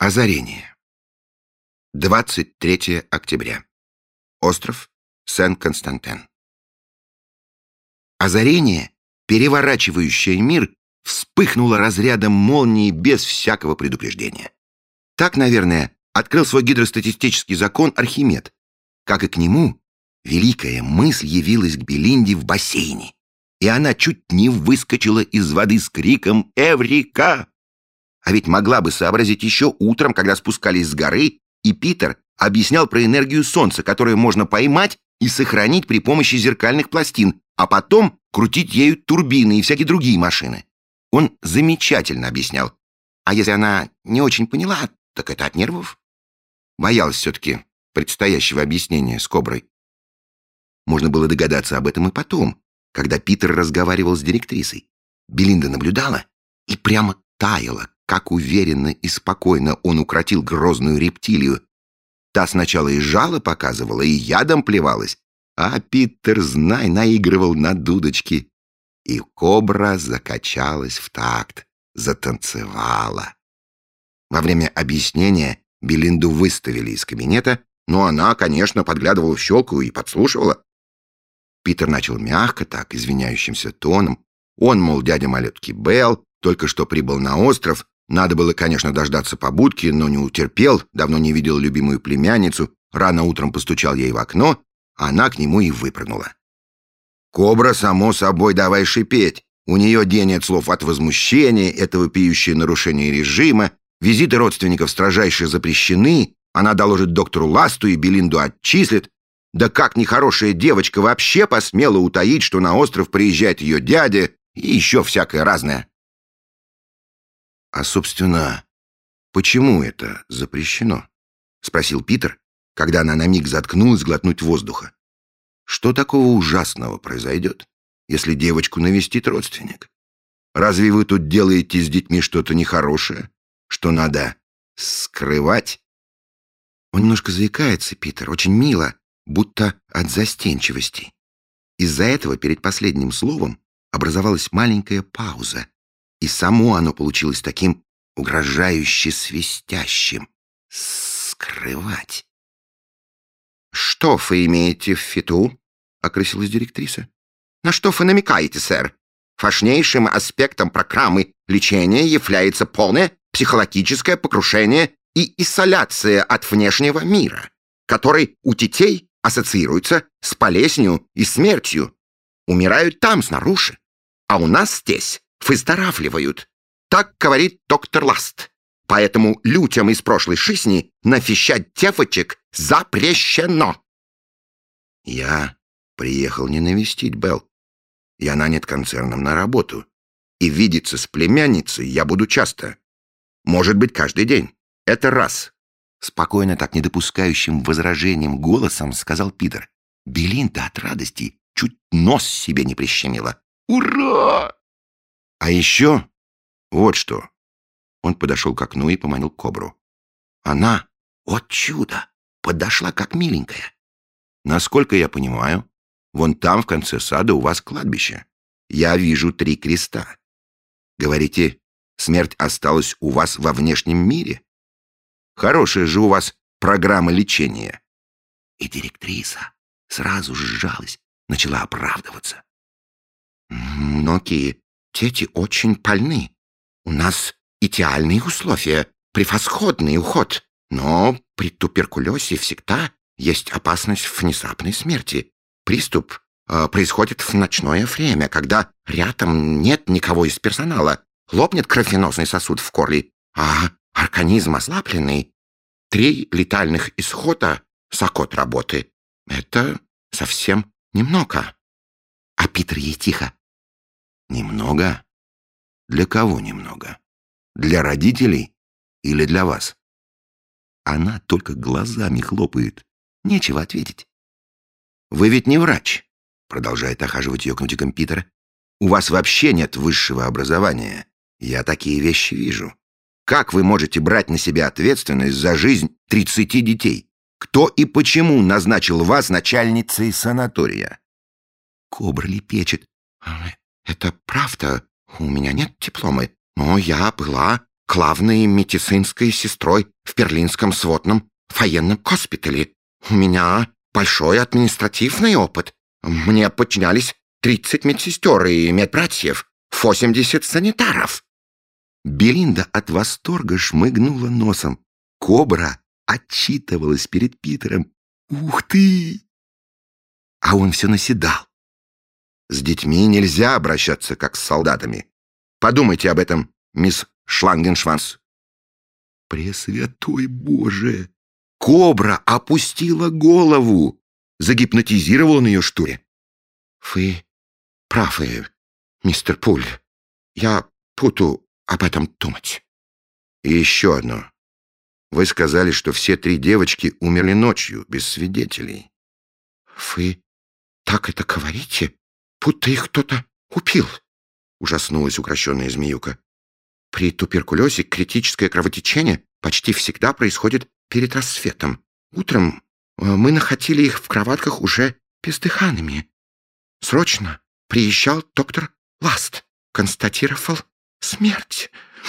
Озарение. 23 октября. Остров Сен-Константин. Озарение, переворачивающее мир, вспыхнуло разрядом молнии без всякого предупреждения. Так, наверное, открыл свой гидростатистический закон Архимед. Как и к нему, великая мысль явилась к Белинде в бассейне, и она чуть не выскочила из воды с криком «Эврика!». А ведь могла бы сообразить еще утром, когда спускались с горы, и Питер объяснял про энергию Солнца, которую можно поймать и сохранить при помощи зеркальных пластин, а потом крутить ею турбины и всякие другие машины. Он замечательно объяснял. А если она не очень поняла, так это от нервов. Боялась все-таки предстоящего объяснения с Коброй. Можно было догадаться об этом и потом, когда Питер разговаривал с директрисой. Белинда наблюдала и прямо таяла, как уверенно и спокойно он укротил грозную рептилию. Та сначала и жало показывала, и ядом плевалась, а Питер, знай, наигрывал на дудочке. И Кобра закачалась в такт, затанцевала. Во время объяснения Белинду выставили из кабинета, но она, конечно, подглядывала в щелку и подслушивала. Питер начал мягко, так, извиняющимся тоном. Он, мол, дядя малютки Белл, только что прибыл на остров. Надо было, конечно, дождаться побудки, но не утерпел, давно не видел любимую племянницу, рано утром постучал ей в окно, а она к нему и выпрыгнула. Кобра, само собой, давай шипеть. У нее день нет слов от возмущения, это вопиющее нарушение режима, визиты родственников строжайше запрещены, она доложит доктору Ласту и Белинду отчислит. Да как нехорошая девочка вообще посмела утаить, что на остров приезжает ее дядя и еще всякое разное. «А, собственно, почему это запрещено?» — спросил Питер, когда она на миг заткнулась глотнуть воздуха. «Что такого ужасного произойдет, если девочку навестит родственник? Разве вы тут делаете с детьми что-то нехорошее, что надо скрывать?» Он немножко заикается, Питер, очень мило, будто от застенчивости. Из-за этого перед последним словом образовалась маленькая пауза, и само оно получилось таким угрожающе свистящим. Скрывать. «Что вы имеете в виду?» — окрысилась директриса. «На что вы намекаете, сэр? Важнейшим аспектом программы лечения является полное психологическое покрушение и изоляция от внешнего мира, который у детей ассоциируется с болезнью и смертью. Умирают там, снаружи, а у нас здесь выздоравливают. Так говорит доктор Ласт. Поэтому людям из прошлой жизни навещать девочек запрещено». «Я приехал не навестить Белл. Я нанят концерном на работу. И видеться с племянницей я буду часто. Может быть, каждый день. Это раз». Спокойно, так не допускающим возражением голосом сказал Питер. Белинда от радости чуть нос себе не прищемила. «Ура!» «А еще вот что». Он подошел к окну и поманил Кобру. Она, вот чудо, подошла как миленькая. «Насколько я понимаю, вон там в конце сада у вас кладбище. Я вижу 3 креста. Говорите, смерть осталась у вас во внешнем мире? Хорошая же у вас программа лечения». И директриса сразу сжалась, начала оправдываться. «Многие дети очень больны. У нас идеальные условия, превосходный уход, но при туберкулезе всегда есть опасность внезапной смерти. Приступ происходит в ночное время, когда рядом нет никого из персонала, лопнет кровеносный сосуд в горле, а организм ослабленный. 3 летальных исхода за год работы — это совсем немного». А Питер ей тихо: «Немного? Для кого немного? Для родителей или для вас?» Она только глазами хлопает. Нечего ответить. «Вы ведь не врач», — продолжает охаживать ее кнутиком Питер. «У вас вообще нет высшего образования. Я такие вещи вижу. Как вы можете брать на себя ответственность за жизнь 30 детей? Кто и почему назначил вас начальницей санатория?» Кобра лепечет: «Это правда, у меня нет диплома, но я была главной медицинской сестрой в Берлинском сводном военном госпитале. У меня большой административный опыт. Мне подчинялись 30 медсестер и медбратьев, 80 санитаров». Белинда от восторга шмыгнула носом. Кобра отчитывалась перед Питером. «Ух ты!» А он все наседал. «С детьми нельзя обращаться, как с солдатами. Подумайте об этом, мисс Шлангеншванс». Пресвятой Боже! Кобра опустила голову. Загипнотизировал он ее, что ли? «Вы правы, мистер Пуль. Я буду об этом думать». И еще одно. Вы сказали, что все 3 девочки умерли ночью, без свидетелей. «Вы так это говорите, будто их кто-то убил», — ужаснулась укращенная змеюка. «При туберкулезе критическое кровотечение почти всегда происходит перед рассветом. Утром мы находили их в кроватках уже бездыханными. Срочно приезжал доктор Ласт, констатировал смерть».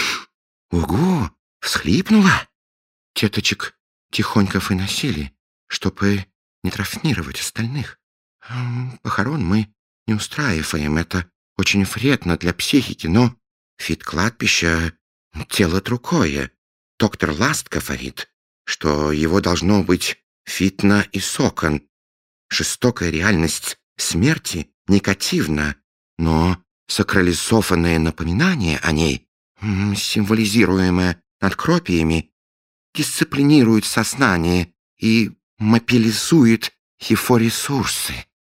«Ого!» — всхлипнула. «Деточек тихонько выносили, чтобы не травмировать остальных. Похорон мы не устраиваем, это очень вредно для психики, но вид кладбища — дело другое. Доктор Ласт говорит, что его должно быть видно из окон. Жестокая реальность смерти негативна, но сакрализованное напоминание о ней, символизируемое надгробиями, дисциплинирует сознание и мобилизует его ресурсы».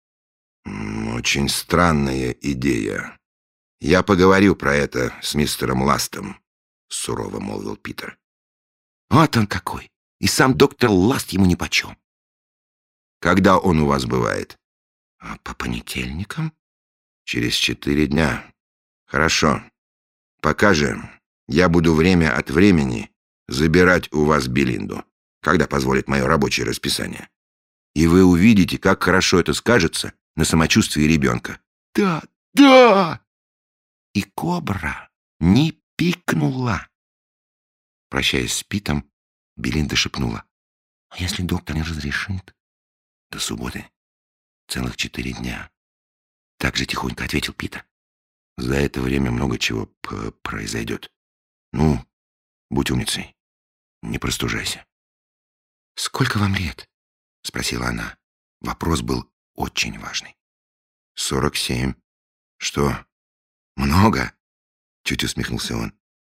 «Очень странная идея. Я поговорю про это с мистером Ластом», — сурово молвил Питер. «Вот он какой! И сам доктор Ласт ему нипочем». «Когда он у вас бывает?» «По понедельникам». «Через 4 дня. Хорошо. Пока же я буду время от времени забирать у вас Белинду, когда позволит мое рабочее расписание. И вы увидите, как хорошо это скажется на самочувствии ребенка». «Да, да!» И кобра не пикнула. Прощаясь с Питом, Белинда шепнула: «А если доктор не разрешит?» «До субботы. Целых 4 дня». Так же тихонько ответил Питер. «За это время много чего произойдет. Ну, будь умницей. Не простужайся». «Сколько вам лет?» — спросила она. Вопрос был очень важный. 47. «Что, много?» — чуть усмехнулся он.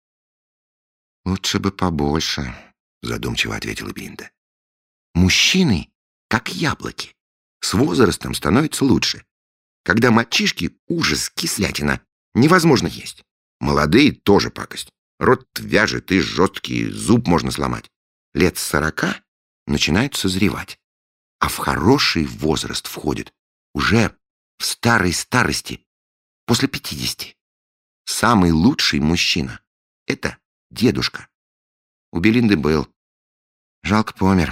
«Лучше бы побольше», — задумчиво ответила Белинда. «Мужчины, как яблоки, с возрастом становятся лучше. Когда мальчишки — ужас, кислятина, невозможно есть. Молодые — тоже пакость. Рот вяжет и жесткий, зуб можно сломать. Лет 40 начинают созревать, а в хороший возраст входят уже в старой старости, после 50. Самый лучший мужчина — это дедушка. У Белинды был. Жалко, помер.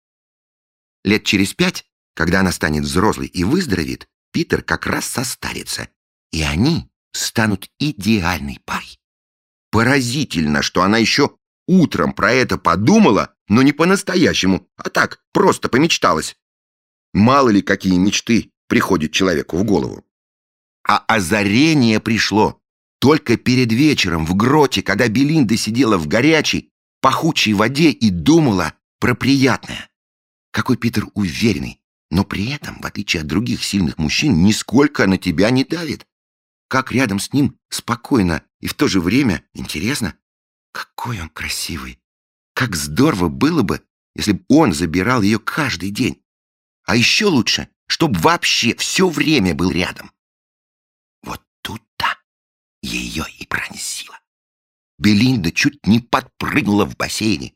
Лет через 5, когда она станет взрослой и выздоровеет, Питер как раз состарится, и они станут идеальной парой. Поразительно, что она еще утром про это подумала, но не по-настоящему, а так, просто помечталась. Мало ли какие мечты приходят человеку в голову. А озарение пришло только перед вечером в гроте, когда Белинда сидела в горячей, пахучей воде и думала про приятное. Какой Питер уверенный, но при этом, в отличие от других сильных мужчин, нисколько на тебя не давит. Как рядом с ним спокойно и в то же время интересно. Какой он красивый. Как здорово было бы, если бы он забирал ее каждый день. А еще лучше, чтобы вообще все время был рядом. Вот тут-то ее и пронесило. Белинда чуть не подпрыгнула в бассейне.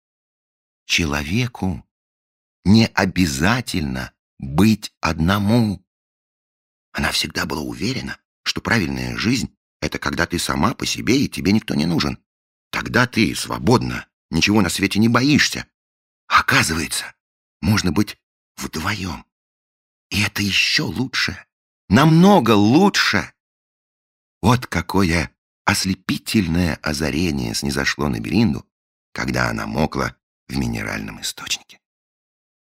Человеку не обязательно быть одному. Она всегда была уверена, что правильная жизнь — это когда ты сама по себе и тебе никто не нужен. Тогда ты свободна, ничего на свете не боишься. Оказывается, можно быть вдвоем. И это еще лучше, намного лучше. Вот какое Ослепительное озарение снизошло на Беринду, когда она мокла в минеральном источнике.